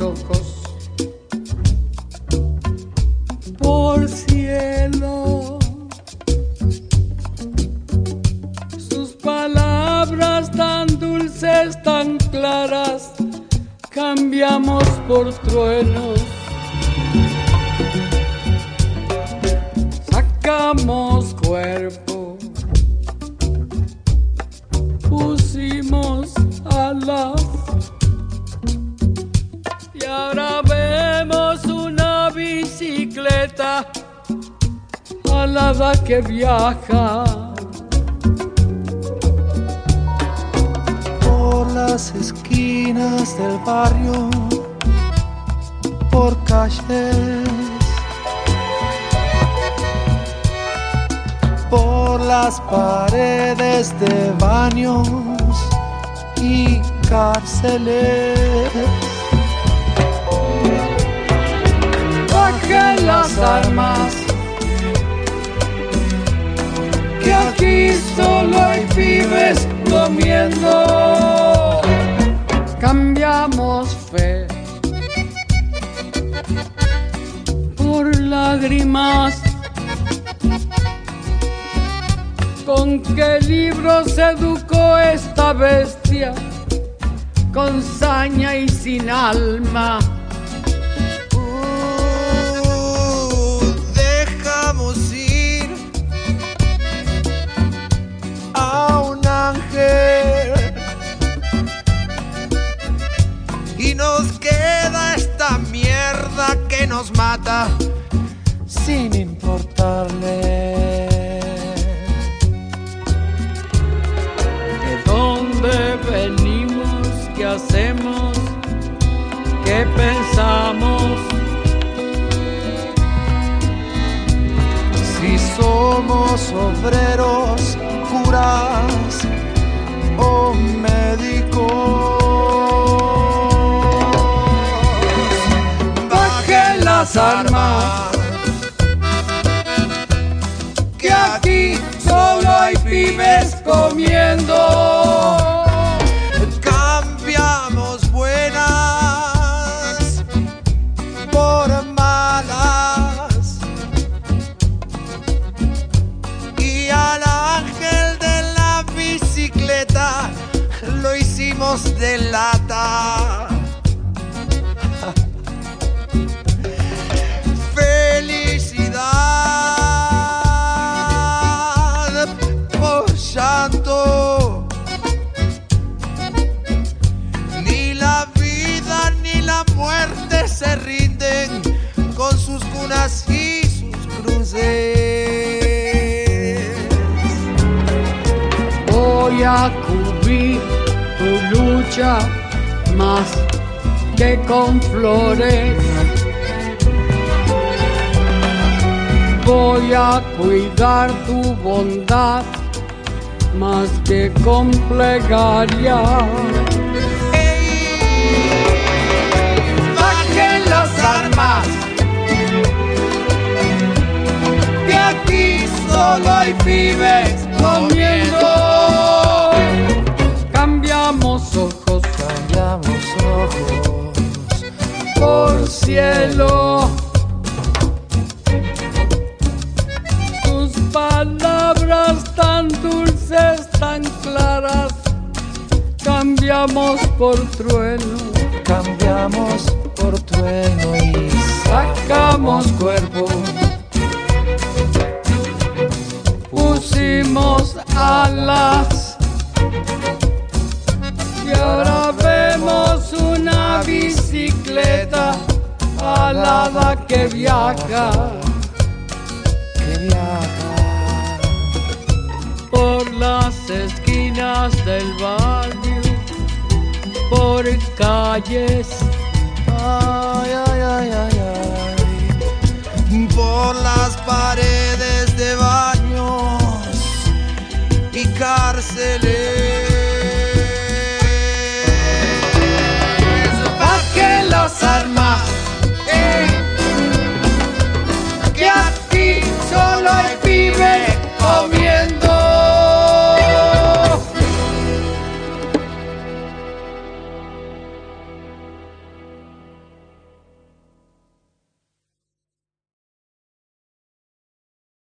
ojos por cielo. Sus palabras tan dulces, tan claras, cambiamos por truenos. Sacamos cuerpo, pusimos alas, y ahora vemos una bicicleta alada que viaja por las esquinas del barrio, por calles, por las paredes de baños y cárceles. Bajen las armas, que aquí solo hay pibes comiendo. Cambiamos fe por lágrimas. ¿Con qué libro se educó esta bestia? Con saña y sin alma. Dejamos ir a un ángel y nos queda esta mierda que nos mata sin importarle. ¿De dónde venimos? ¿Qué hacemos? ¿Qué pensamos? Si somos obreros, curas o médicos. Bajen las armas, que aquí solo hay pibes comiendo. Cambiamos buenas por malas y al ángel de la bicicleta lo hicimos de lata. Felicidad por llanto. Ni la vida ni la muerte se rinden con sus cunas y sus cruces. Voy a cubrir tu lucha más que con flores. Voy a cuidar tu bondad más que con plegaria. Bajen las armas, que aquí solo hay pibes comiendo. Cambiamos ojos, Cambiamos ojos por cielo. Tus palabras tan dulces, tan claras, cambiamos por trueno. cambiamos por trueno y Sacamos cuerpo, pusimos alas, y ahora vemos una bicicleta alada que viaja por las esquinas del barrio, por calles, ay, ay, ay, ay, ay, por las paredes